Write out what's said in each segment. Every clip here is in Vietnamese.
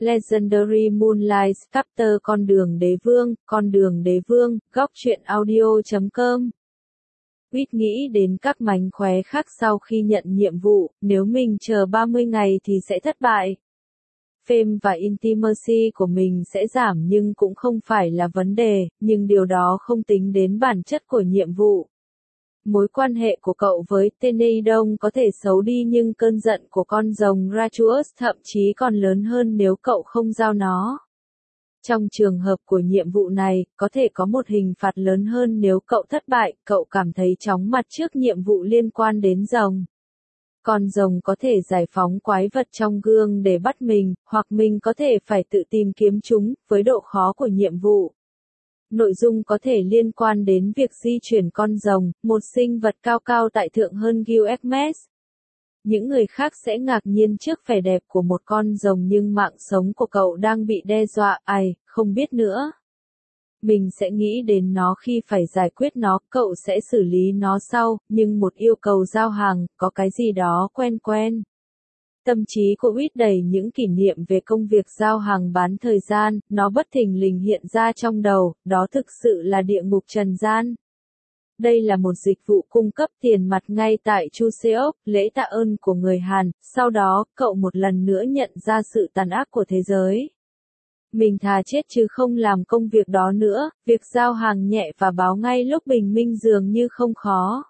Legendary Moonlight Chapter Con đường đế vương, góc truyện audio.com. Quýt nghĩ đến các mánh khóe khác sau khi nhận nhiệm vụ, nếu mình chờ 30 ngày thì sẽ thất bại. Fame và intimacy của mình sẽ giảm nhưng cũng không phải là vấn đề, nhưng điều đó không tính đến bản chất của nhiệm vụ. Mối quan hệ của cậu với Teneidon có thể xấu đi nhưng cơn giận của con rồng Ratuus thậm chí còn lớn hơn nếu cậu không giao nó. Trong trường hợp của nhiệm vụ này, có thể có một hình phạt lớn hơn nếu cậu thất bại, cậu cảm thấy chóng mặt trước nhiệm vụ liên quan đến rồng. Con rồng có thể giải phóng quái vật trong gương để bắt mình, hoặc mình có thể phải tự tìm kiếm chúng, với độ khó của nhiệm vụ. Nội dung có thể liên quan đến việc di chuyển con rồng, một sinh vật cao cao tại thượng hơn Gilgamesh. Những người khác sẽ ngạc nhiên trước vẻ đẹp của một con rồng nhưng mạng sống của cậu đang bị đe dọa, không biết nữa. Mình sẽ nghĩ đến nó khi phải giải quyết nó, cậu sẽ xử lý nó sau, nhưng một yêu cầu giao hàng, có cái gì đó quen quen. Tâm trí của Quýt đầy những kỷ niệm về công việc giao hàng bán thời gian, nó bất thình lình hiện ra trong đầu, đó thực sự là địa ngục trần gian. Đây là một dịch vụ cung cấp tiền mặt ngay tại Chuseok, lễ tạ ơn của người Hàn, sau đó, cậu một lần nữa nhận ra sự tàn ác của thế giới. Mình thà chết chứ không làm công việc đó nữa, việc giao hàng nhẹ và báo ngay lúc bình minh dường như không khó.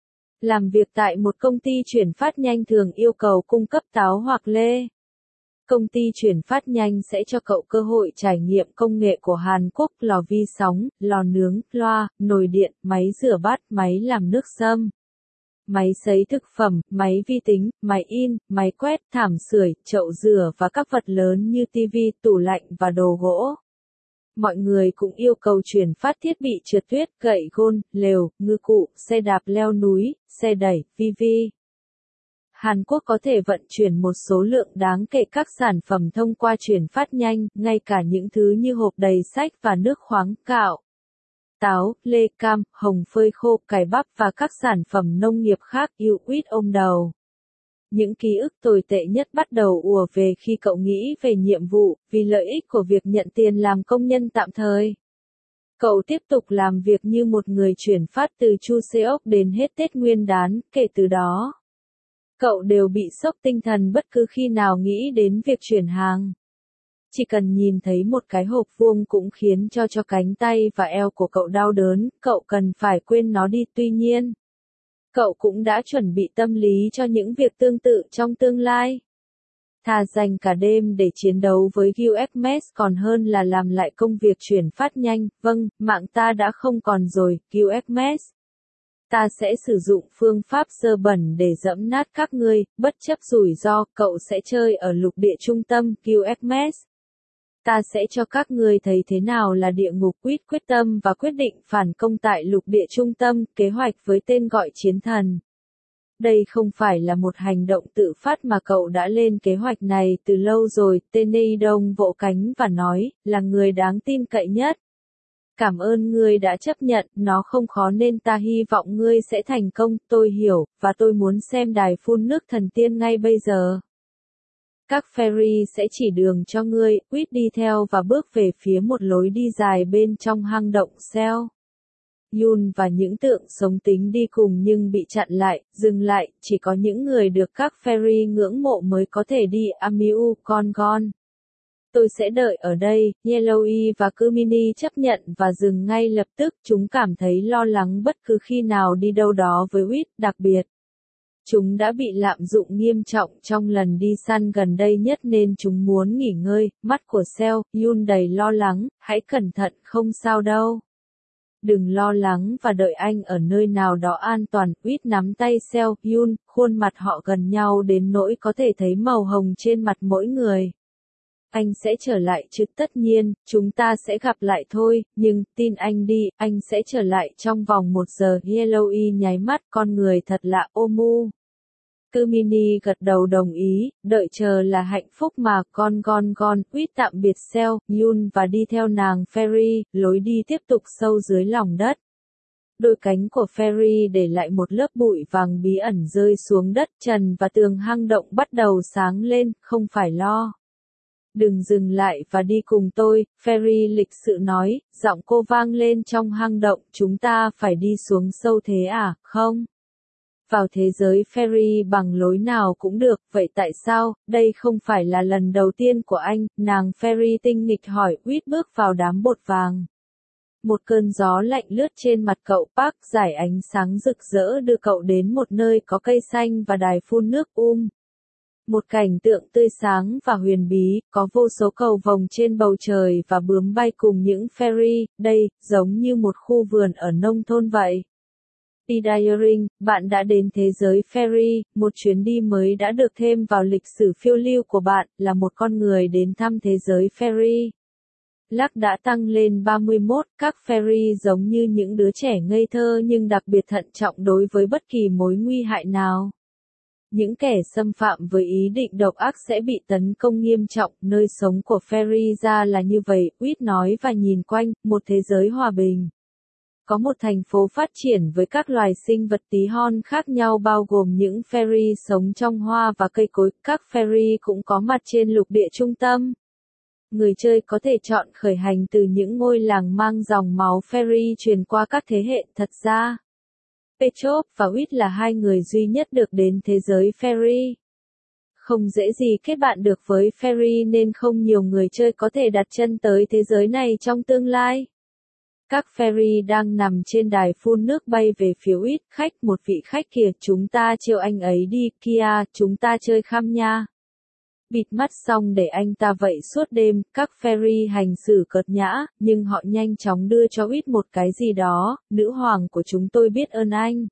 Làm việc tại một công ty chuyển phát nhanh thường yêu cầu cung cấp táo hoặc lê. Công ty chuyển phát nhanh sẽ cho cậu cơ hội trải nghiệm công nghệ của Hàn Quốc, lò vi sóng, lò nướng, loa, nồi điện, máy rửa bát, máy làm nước sâm, máy sấy thực phẩm, máy vi tính, máy in, máy quét, thảm sưởi, chậu rửa và các vật lớn như tivi, tủ lạnh và đồ gỗ. Mọi người cũng yêu cầu chuyển phát thiết bị trượt tuyết, gậy gôn, lều, ngư cụ, xe đạp leo núi, xe đẩy, vi. Hàn Quốc có thể vận chuyển một số lượng đáng kể các sản phẩm thông qua chuyển phát nhanh, ngay cả những thứ như hộp đầy sách và nước khoáng, gạo, táo, lê, cam, hồng phơi khô, cải bắp và các sản phẩm nông nghiệp khác. Yêu Quýt ôm đầu. Những ký ức tồi tệ nhất bắt đầu ùa về khi cậu nghĩ về nhiệm vụ, vì lợi ích của việc nhận tiền làm công nhân tạm thời. Cậu tiếp tục làm việc như một người chuyển phát từ Chuseok đến hết Tết Nguyên đán, kể từ đó. Cậu đều bị sốc tinh thần bất cứ khi nào nghĩ đến việc chuyển hàng. Chỉ cần nhìn thấy một cái hộp vuông cũng khiến cho cánh tay và eo của cậu đau đớn, cậu cần phải quên nó đi. Tuy nhiên, cậu cũng đã chuẩn bị tâm lý cho những việc tương tự trong tương lai. Thà dành cả đêm để chiến đấu với Gilgamesh còn hơn là làm lại công việc chuyển phát nhanh. Vâng, mạng ta đã không còn rồi, Gilgamesh. Ta sẽ sử dụng phương pháp dơ bẩn để dẫm nát các ngươi, bất chấp rủi ro, cậu sẽ chơi ở lục địa trung tâm, Gilgamesh. Ta sẽ cho các ngươi thấy thế nào là địa ngục. Quýt quyết tâm và quyết định phản công tại lục địa trung tâm, kế hoạch với tên gọi chiến thần. Đây không phải là một hành động tự phát mà cậu đã lên kế hoạch này từ lâu rồi. Teneidon vỗ cánh và nói, là người đáng tin cậy nhất. Cảm ơn ngươi đã chấp nhận, nó không khó nên ta hy vọng ngươi sẽ thành công, tôi hiểu, và tôi muốn xem đài phun nước thần tiên ngay bây giờ. Các fairy sẽ chỉ đường cho ngươi. Quýt đi theo và bước về phía một lối đi dài bên trong hang động Seo. Yun và những tượng sống tính đi cùng nhưng bị chặn lại, dừng lại, chỉ có những người được các fairy ngưỡng mộ mới có thể đi. Amiu, con. Tôi sẽ đợi ở đây. Yellowy và Kumini chấp nhận và dừng ngay lập tức. Chúng cảm thấy lo lắng bất cứ khi nào đi đâu đó với Quýt, đặc biệt. Chúng đã bị lạm dụng nghiêm trọng trong lần đi săn gần đây nhất nên chúng muốn nghỉ ngơi. Mắt của Seo, Yun đầy lo lắng, hãy cẩn thận, không sao đâu. Đừng lo lắng và đợi anh ở nơi nào đó an toàn. Quýt nắm tay Seo, Yun, khuôn mặt họ gần nhau đến nỗi có thể thấy màu hồng trên mặt mỗi người. Anh sẽ trở lại chứ? Tất nhiên, chúng ta sẽ gặp lại thôi, nhưng, tin anh đi, anh sẽ trở lại trong vòng 1 giờ. Yellowy nháy mắt, con người thật lạ. Omu. Kumini gật đầu đồng ý, đợi chờ là hạnh phúc mà. Con. Quýt tạm biệt Seo, Yun và đi theo nàng Fairy, lối đi tiếp tục sâu dưới lòng đất. Đôi cánh của Fairy để lại một lớp bụi vàng bí ẩn rơi xuống đất trần và tường hang động bắt đầu sáng lên, không phải lo. Đừng dừng lại và đi cùng tôi, Fairy lịch sự nói, giọng cô vang lên trong hang động, chúng ta phải đi xuống sâu thế à, không? Vào thế giới Fairy bằng lối nào cũng được, vậy tại sao, đây không phải là lần đầu tiên của anh, nàng Fairy tinh nghịch hỏi, Uýt bước vào đám bột vàng. Một cơn gió lạnh lướt trên mặt cậu, Park giải ánh sáng rực rỡ đưa cậu đến một nơi có cây xanh và đài phun nước Một cảnh tượng tươi sáng và huyền bí, có vô số cầu vồng trên bầu trời và bướm bay cùng những fairy, đây, giống như một khu vườn ở nông thôn vậy. Diaring, bạn đã đến thế giới fairy, một chuyến đi mới đã được thêm vào lịch sử phiêu lưu của bạn, là một con người đến thăm thế giới fairy. Lắc đã tăng lên 31, các fairy giống như những đứa trẻ ngây thơ nhưng đặc biệt thận trọng đối với bất kỳ mối nguy hại nào. Những kẻ xâm phạm với ý định độc ác sẽ bị tấn công nghiêm trọng, nơi sống của fairy ra là như vậy, Uýt nói và nhìn quanh, một thế giới hòa bình. Có một thành phố phát triển với các loài sinh vật tí hon khác nhau bao gồm những fairy sống trong hoa và cây cối, các fairy cũng có mặt trên lục địa trung tâm. Người chơi có thể chọn khởi hành từ những ngôi làng mang dòng máu fairy truyền qua các thế hệ, thật ra. Petrov và Uýt là hai người duy nhất được đến thế giới fairy. Không dễ gì kết bạn được với fairy nên không nhiều người chơi có thể đặt chân tới thế giới này trong tương lai. Các fairy đang nằm trên đài phun nước bay về phía Uýt, khách, một vị khách kìa, chúng ta chiêu anh ấy đi, kia, chúng ta chơi khăm nha. Bịt mắt xong để anh ta vậy suốt đêm, các fairy hành xử cợt nhã, nhưng họ nhanh chóng đưa cho Uýt một cái gì đó, nữ hoàng của chúng tôi biết ơn anh.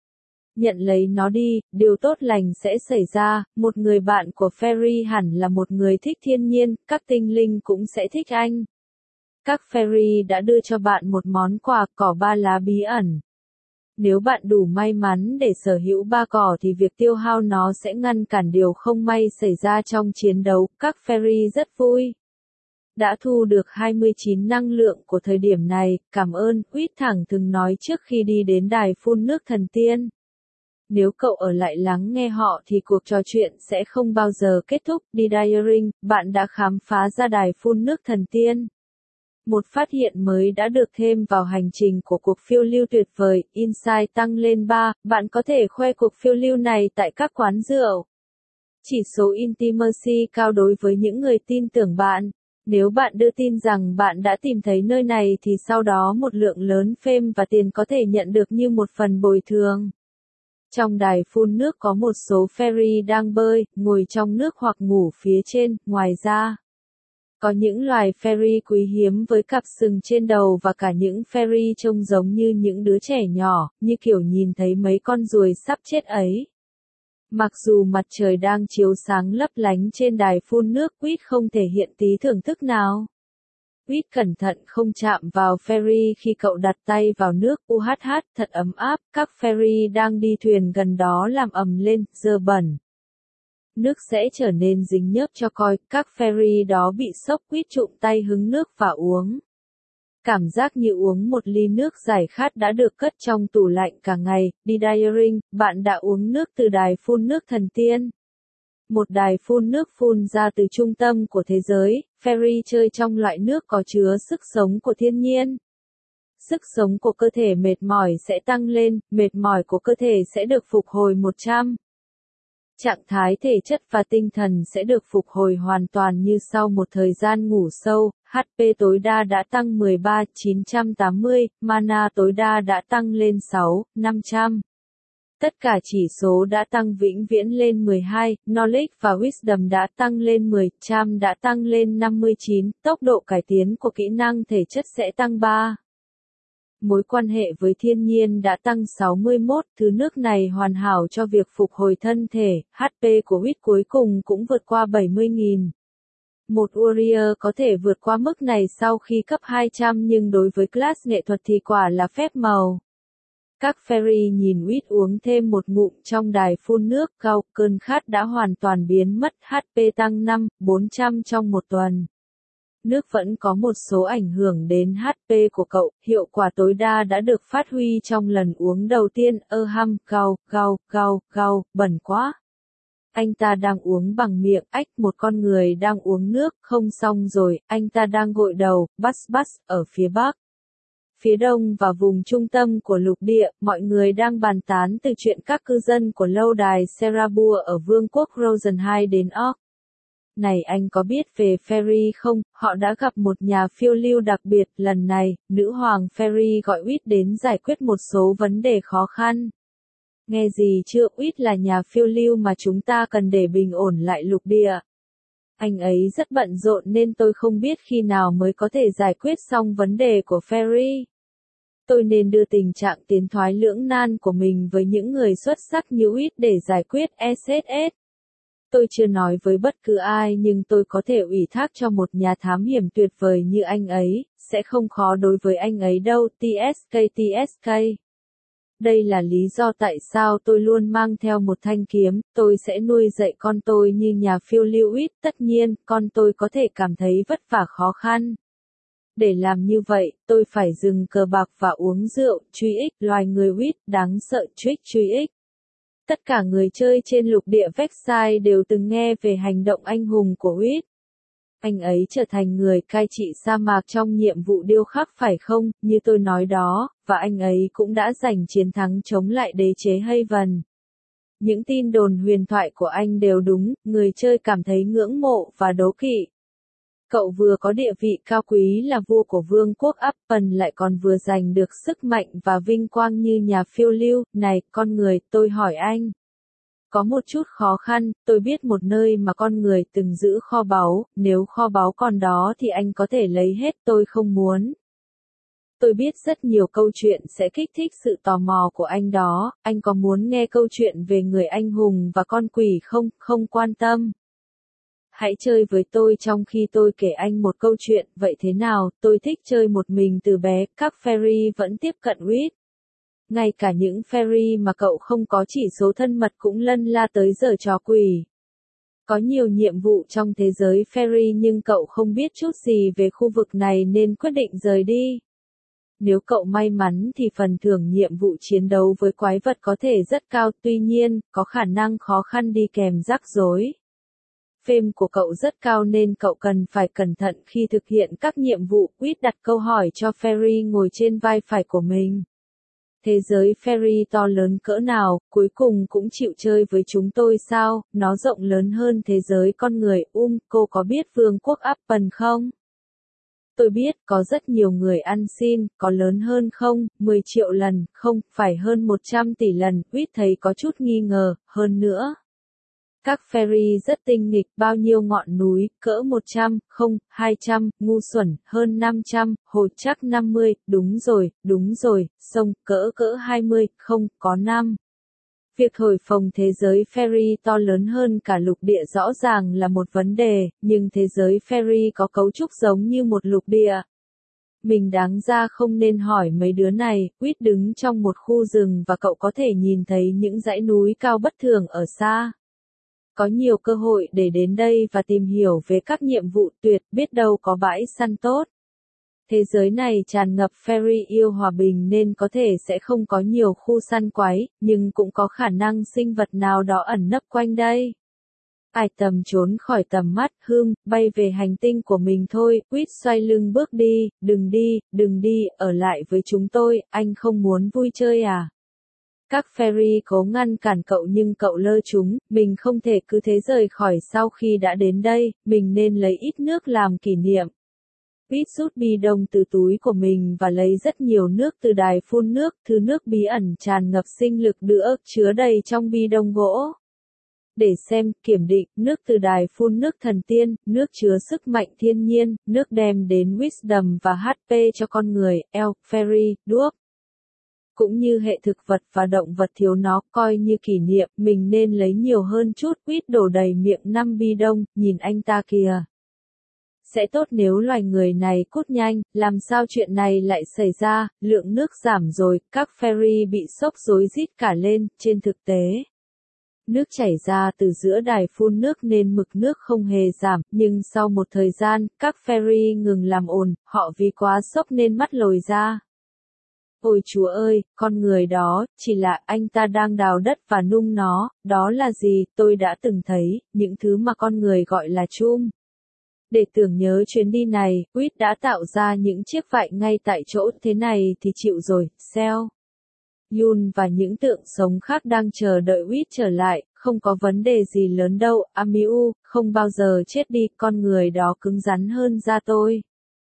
Nhận lấy nó đi, điều tốt lành sẽ xảy ra, một người bạn của fairy hẳn là một người thích thiên nhiên, các tinh linh cũng sẽ thích anh. Các fairy đã đưa cho bạn một món quà, cỏ ba lá bí ẩn. Nếu bạn đủ may mắn để sở hữu ba cỏ thì việc tiêu hao nó sẽ ngăn cản điều không may xảy ra trong chiến đấu, các fairy rất vui. Đã thu được 29 năng lượng của thời điểm này, cảm ơn, Uýt thẳng thừng nói trước khi đi đến đài phun nước thần tiên. Nếu cậu ở lại lắng nghe họ thì cuộc trò chuyện sẽ không bao giờ kết thúc, Diaring, bạn đã khám phá ra đài phun nước thần tiên. Một phát hiện mới đã được thêm vào hành trình của cuộc phiêu lưu tuyệt vời, Insight tăng lên 3, bạn có thể khoe cuộc phiêu lưu này tại các quán rượu. Chỉ số Intimacy cao đối với những người tin tưởng bạn. Nếu bạn đưa tin rằng bạn đã tìm thấy nơi này thì sau đó một lượng lớn fame và tiền có thể nhận được như một phần bồi thường. Trong đài phun nước có một số fairy đang bơi, ngồi trong nước hoặc ngủ phía trên, ngoài ra. Có những loài fairy quý hiếm với cặp sừng trên đầu và cả những fairy trông giống như những đứa trẻ nhỏ, như kiểu nhìn thấy mấy con ruồi sắp chết ấy. Mặc dù mặt trời đang chiếu sáng lấp lánh trên đài phun nước, Uýt không thể hiện tí thưởng thức nào. Uýt cẩn thận không chạm vào fairy khi cậu đặt tay vào nước, thật ấm áp, các fairy đang đi thuyền gần đó làm ầm lên, dơ bẩn. Nước sẽ trở nên dính nhớp cho coi, các fairy đó bị sốc, Uýt trụm tay hứng nước và uống. Cảm giác như uống một ly nước giải khát đã được cất trong tủ lạnh cả ngày, Diaring, bạn đã uống nước từ đài phun nước thần tiên. Một đài phun nước phun ra từ trung tâm của thế giới, fairy chơi trong loại nước có chứa sức sống của thiên nhiên. Sức sống của cơ thể mệt mỏi sẽ tăng lên, mệt mỏi của cơ thể sẽ được phục hồi 100. Trạng thái thể chất và tinh thần sẽ được phục hồi hoàn toàn như sau một thời gian ngủ sâu, HP tối đa đã tăng 13.980, mana tối đa đã tăng lên 6.500. Tất cả chỉ số đã tăng vĩnh viễn lên 12, Knowledge và Wisdom đã tăng lên 10, Charm đã tăng lên 59, tốc độ cải tiến của kỹ năng thể chất sẽ tăng 3. Mối quan hệ với thiên nhiên đã tăng 61, thứ nước này hoàn hảo cho việc phục hồi thân thể, HP của Uýt cuối cùng cũng vượt qua 70.000. Một warrior có thể vượt qua mức này sau khi cấp 200 nhưng đối với class nghệ thuật thì quả là phép màu. Các fairy nhìn Uýt uống thêm một ngụm trong đài phun nước, cao, cơn khát đã hoàn toàn biến mất, HP tăng 5.400 trong một tuần. Nước vẫn có một số ảnh hưởng đến HP của cậu, hiệu quả tối đa đã được phát huy trong lần uống đầu tiên, gau, bẩn quá. Anh ta đang uống bằng miệng, ách, một con người đang uống nước, không xong rồi, anh ta đang gội đầu, bus, ở phía bắc. Phía đông và vùng trung tâm của lục địa, mọi người đang bàn tán từ chuyện các cư dân của lâu đài Serabua ở vương quốc Rosenheim đến Orc. Này anh có biết về Ferry không? Họ đã gặp một nhà phiêu lưu đặc biệt, lần này, nữ hoàng Ferry gọi Uýt đến giải quyết một số vấn đề khó khăn. Nghe gì chưa, Uýt là nhà phiêu lưu mà chúng ta cần để bình ổn lại lục địa. Anh ấy rất bận rộn nên tôi không biết khi nào mới có thể giải quyết xong vấn đề của Ferry. Tôi nên đưa tình trạng tiến thoái lưỡng nan của mình với những người xuất sắc như Uýt để giải quyết SSS. Tôi chưa nói với bất cứ ai nhưng tôi có thể ủy thác cho một nhà thám hiểm tuyệt vời như anh ấy, sẽ không khó đối với anh ấy đâu, TSK. Đây là lý do tại sao tôi luôn mang theo một thanh kiếm, tôi sẽ nuôi dạy con tôi như nhà phiêu lưu Uýt, tất nhiên, con tôi có thể cảm thấy vất vả khó khăn. Để làm như vậy, tôi phải dừng cờ bạc và uống rượu, truy ích, loài người Uýt, đáng sợ, truy ích. Tất cả người chơi trên lục địa Vexai đều từng nghe về hành động anh hùng của Uýt. Anh ấy trở thành người cai trị sa mạc trong nhiệm vụ điêu khắc phải không, như tôi nói đó, và anh ấy cũng đã giành chiến thắng chống lại đế chế Haven. Những tin đồn huyền thoại của anh đều đúng, người chơi cảm thấy ngưỡng mộ và đố kỵ. Cậu vừa có địa vị cao quý là vua của vương quốc Appen lại còn vừa giành được sức mạnh và vinh quang như nhà phiêu lưu. Này, con người, tôi hỏi anh. Có một chút khó khăn, tôi biết một nơi mà con người từng giữ kho báu, nếu kho báu còn đó thì anh có thể lấy hết, tôi không muốn. Tôi biết rất nhiều câu chuyện sẽ kích thích sự tò mò của anh đó, anh có muốn nghe câu chuyện về người anh hùng và con quỷ không, không quan tâm. Hãy chơi với tôi trong khi tôi kể anh một câu chuyện, vậy thế nào, tôi thích chơi một mình từ bé, các fairy vẫn tiếp cận Uýt. Ngay cả những fairy mà cậu không có chỉ số thân mật cũng lân la tới giở trò quỷ. Có nhiều nhiệm vụ trong thế giới fairy nhưng cậu không biết chút gì về khu vực này nên quyết định rời đi. Nếu cậu may mắn thì phần thưởng nhiệm vụ chiến đấu với quái vật có thể rất cao, tuy nhiên, có khả năng khó khăn đi kèm rắc rối. Phêm của cậu rất cao nên cậu cần phải cẩn thận khi thực hiện các nhiệm vụ. Uýt đặt câu hỏi cho Ferry ngồi trên vai phải của mình. Thế giới Ferry to lớn cỡ nào, cuối cùng cũng chịu chơi với chúng tôi sao, nó rộng lớn hơn thế giới con người. Cô có biết vương quốc Appen không? Tôi biết, có rất nhiều người ăn xin, có lớn hơn không, 10 triệu lần, không, phải hơn 100 tỷ lần, Uýt thấy có chút nghi ngờ, hơn nữa. Các fairy rất tinh nghịch, bao nhiêu ngọn núi, cỡ 100, không, 200, ngu xuẩn, hơn 500, hồ chắc 50, đúng rồi, sông, cỡ 20, không, có 5. Việc thổi phồng thế giới fairy to lớn hơn cả lục địa rõ ràng là một vấn đề, nhưng thế giới fairy có cấu trúc giống như một lục địa. Mình đáng ra không nên hỏi mấy đứa này. Uýt đứng trong một khu rừng và cậu có thể nhìn thấy những dãy núi cao bất thường ở xa. Có nhiều cơ hội để đến đây và tìm hiểu về các nhiệm vụ tuyệt, biết đâu có bãi săn tốt. Thế giới này tràn ngập fairy yêu hòa bình nên có thể sẽ không có nhiều khu săn quái, nhưng cũng có khả năng sinh vật nào đó ẩn nấp quanh đây. Ai tầm trốn khỏi tầm mắt, bay về hành tinh của mình thôi. Uýt xoay lưng bước đi, đừng đi, ở lại với chúng tôi, anh không muốn vui chơi à? Các fairy cố ngăn cản cậu nhưng cậu lơ chúng, mình không thể cứ thế rời khỏi sau khi đã đến đây, mình nên lấy ít nước làm kỷ niệm. Uýt rút bi đông từ túi của mình và lấy rất nhiều nước từ đài phun nước, thứ nước bí ẩn tràn ngập sinh lực nữa, chứa đầy trong bi đông gỗ. Để xem, kiểm định, nước từ đài phun nước thần tiên, nước chứa sức mạnh thiên nhiên, nước đem đến wisdom và HP cho con người, elf, fairy, dwarf. Cũng như hệ thực vật và động vật thiếu nó, coi như kỷ niệm, mình nên lấy nhiều hơn chút. Uýt đổ đầy miệng 5 bi đông, nhìn anh ta kìa. Sẽ tốt nếu loài người này cút nhanh, làm sao chuyện này lại xảy ra, lượng nước giảm rồi, các fairy bị sốc rối rít cả lên, trên thực tế. Nước chảy ra từ giữa đài phun nước nên mực nước không hề giảm, nhưng sau một thời gian, các fairy ngừng làm ồn, họ vì quá sốc nên mắt lồi ra. Ôi Chúa ơi, con người đó, chỉ là anh ta đang đào đất và nung nó, đó là gì, tôi đã từng thấy, những thứ mà con người gọi là chum. Để tưởng nhớ chuyến đi này, Quýt đã tạo ra những chiếc vại ngay tại chỗ, thế này thì chịu rồi, Seo. Yun và những tượng sống khác đang chờ đợi Quýt trở lại, không có vấn đề gì lớn đâu, Amiu, không bao giờ chết đi, con người đó cứng rắn hơn da tôi.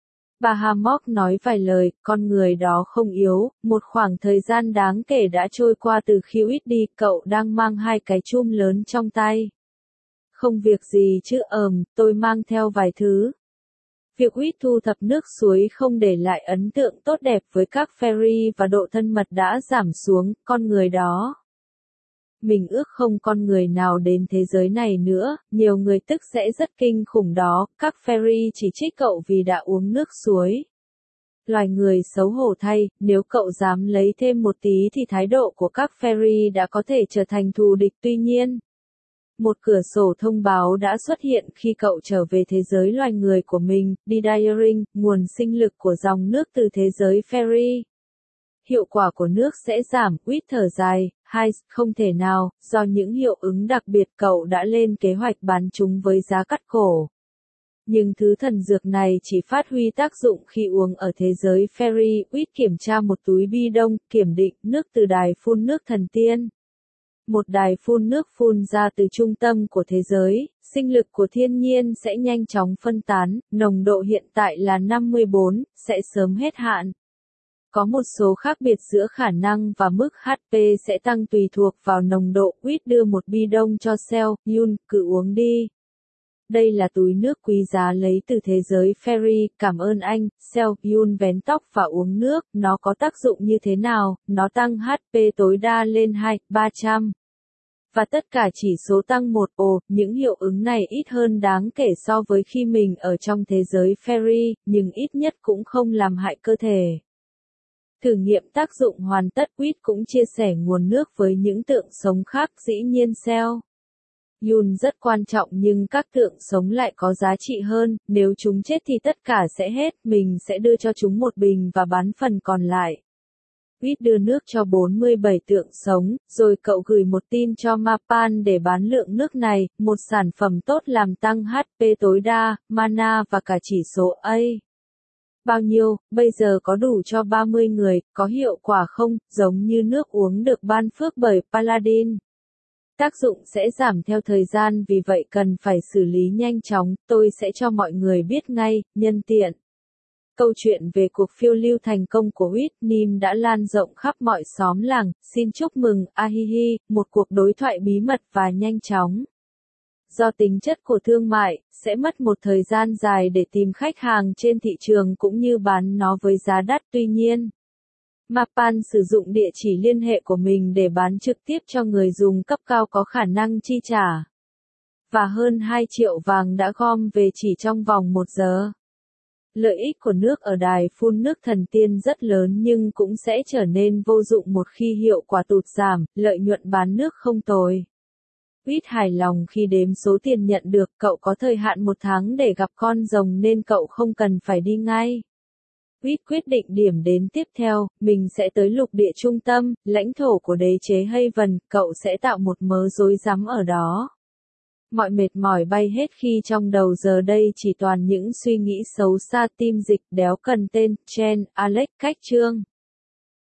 Bà Hammock nói vài lời, con người đó không yếu, một khoảng thời gian đáng kể đã trôi qua từ khi Quýt đi, cậu đang mang hai cái chum lớn trong tay. Không việc gì chứ tôi mang theo vài thứ. Việc Quýt thu thập nước suối không để lại ấn tượng tốt đẹp với các fairy và độ thân mật đã giảm xuống, con người đó. Mình ước không con người nào đến thế giới này nữa, nhiều người tức sẽ rất kinh khủng đó, các fairy chỉ trích cậu vì đã uống nước suối. Loài người xấu hổ thay, nếu cậu dám lấy thêm một tí thì thái độ của các fairy đã có thể trở thành thù địch tuy nhiên. Một cửa sổ thông báo đã xuất hiện khi cậu trở về thế giới loài người của mình, Didaring, nguồn sinh lực của dòng nước từ thế giới fairy. Hiệu quả của nước sẽ giảm, Quýt thở dài, không thể nào, do những hiệu ứng đặc biệt cậu đã lên kế hoạch bán chúng với giá cắt cổ. Nhưng thứ thần dược này chỉ phát huy tác dụng khi uống ở thế giới fairy, Quýt kiểm tra một túi bi đông, kiểm định nước từ đài phun nước thần tiên. Một đài phun nước phun ra từ trung tâm của thế giới, sinh lực của thiên nhiên sẽ nhanh chóng phân tán, nồng độ hiện tại là 54, sẽ sớm hết hạn. Có một số khác biệt giữa khả năng và mức HP sẽ tăng tùy thuộc vào nồng độ. Quýt đưa một bi đông cho Seo, Yun, cứ uống đi. Đây là túi nước quý giá lấy từ thế giới fairy, cảm ơn anh, Seo, Yun vén tóc và uống nước, nó có tác dụng như thế nào, nó tăng HP tối đa lên 300. Và tất cả chỉ số tăng 1, những hiệu ứng này ít hơn đáng kể so với khi mình ở trong thế giới fairy, nhưng ít nhất cũng không làm hại cơ thể. Thử nghiệm tác dụng hoàn tất, Quýt cũng chia sẻ nguồn nước với những tượng sống khác, dĩ nhiên Seo. Yun rất quan trọng nhưng các tượng sống lại có giá trị hơn, nếu chúng chết thì tất cả sẽ hết, mình sẽ đưa cho chúng một bình và bán phần còn lại. Quýt đưa nước cho 47 tượng sống, rồi cậu gửi một tin cho Mapan để bán lượng nước này, một sản phẩm tốt làm tăng HP tối đa, mana và cả chỉ số A. Bao nhiêu, bây giờ có đủ cho 30 người, có hiệu quả không, giống như nước uống được ban phước bởi Paladin. Tác dụng sẽ giảm theo thời gian vì vậy cần phải xử lý nhanh chóng, tôi sẽ cho mọi người biết ngay, nhân tiện. Câu chuyện về cuộc phiêu lưu thành công của Whitney đã lan rộng khắp mọi xóm làng, xin chúc mừng, ahihi, một cuộc đối thoại bí mật và nhanh chóng. Do tính chất của thương mại, sẽ mất một thời gian dài để tìm khách hàng trên thị trường cũng như bán nó với giá đắt tuy nhiên. Mapan sử dụng địa chỉ liên hệ của mình để bán trực tiếp cho người dùng cấp cao có khả năng chi trả. Và hơn 2 triệu vàng đã gom về chỉ trong vòng 1 giờ. Lợi ích của nước ở đài phun nước thần tiên rất lớn nhưng cũng sẽ trở nên vô dụng một khi hiệu quả tụt giảm, lợi nhuận bán nước không tồi. Quýt hài lòng khi đếm số tiền nhận được, cậu có thời hạn 1 tháng để gặp con rồng nên cậu không cần phải đi ngay. Quýt quyết định điểm đến tiếp theo, mình sẽ tới lục địa trung tâm, lãnh thổ của đế chế Haven, cậu sẽ tạo một mớ rối rắm ở đó. Mọi mệt mỏi bay hết khi trong đầu giờ đây chỉ toàn những suy nghĩ xấu xa tim dịch đéo cần tên, Chen, Alex cách chương.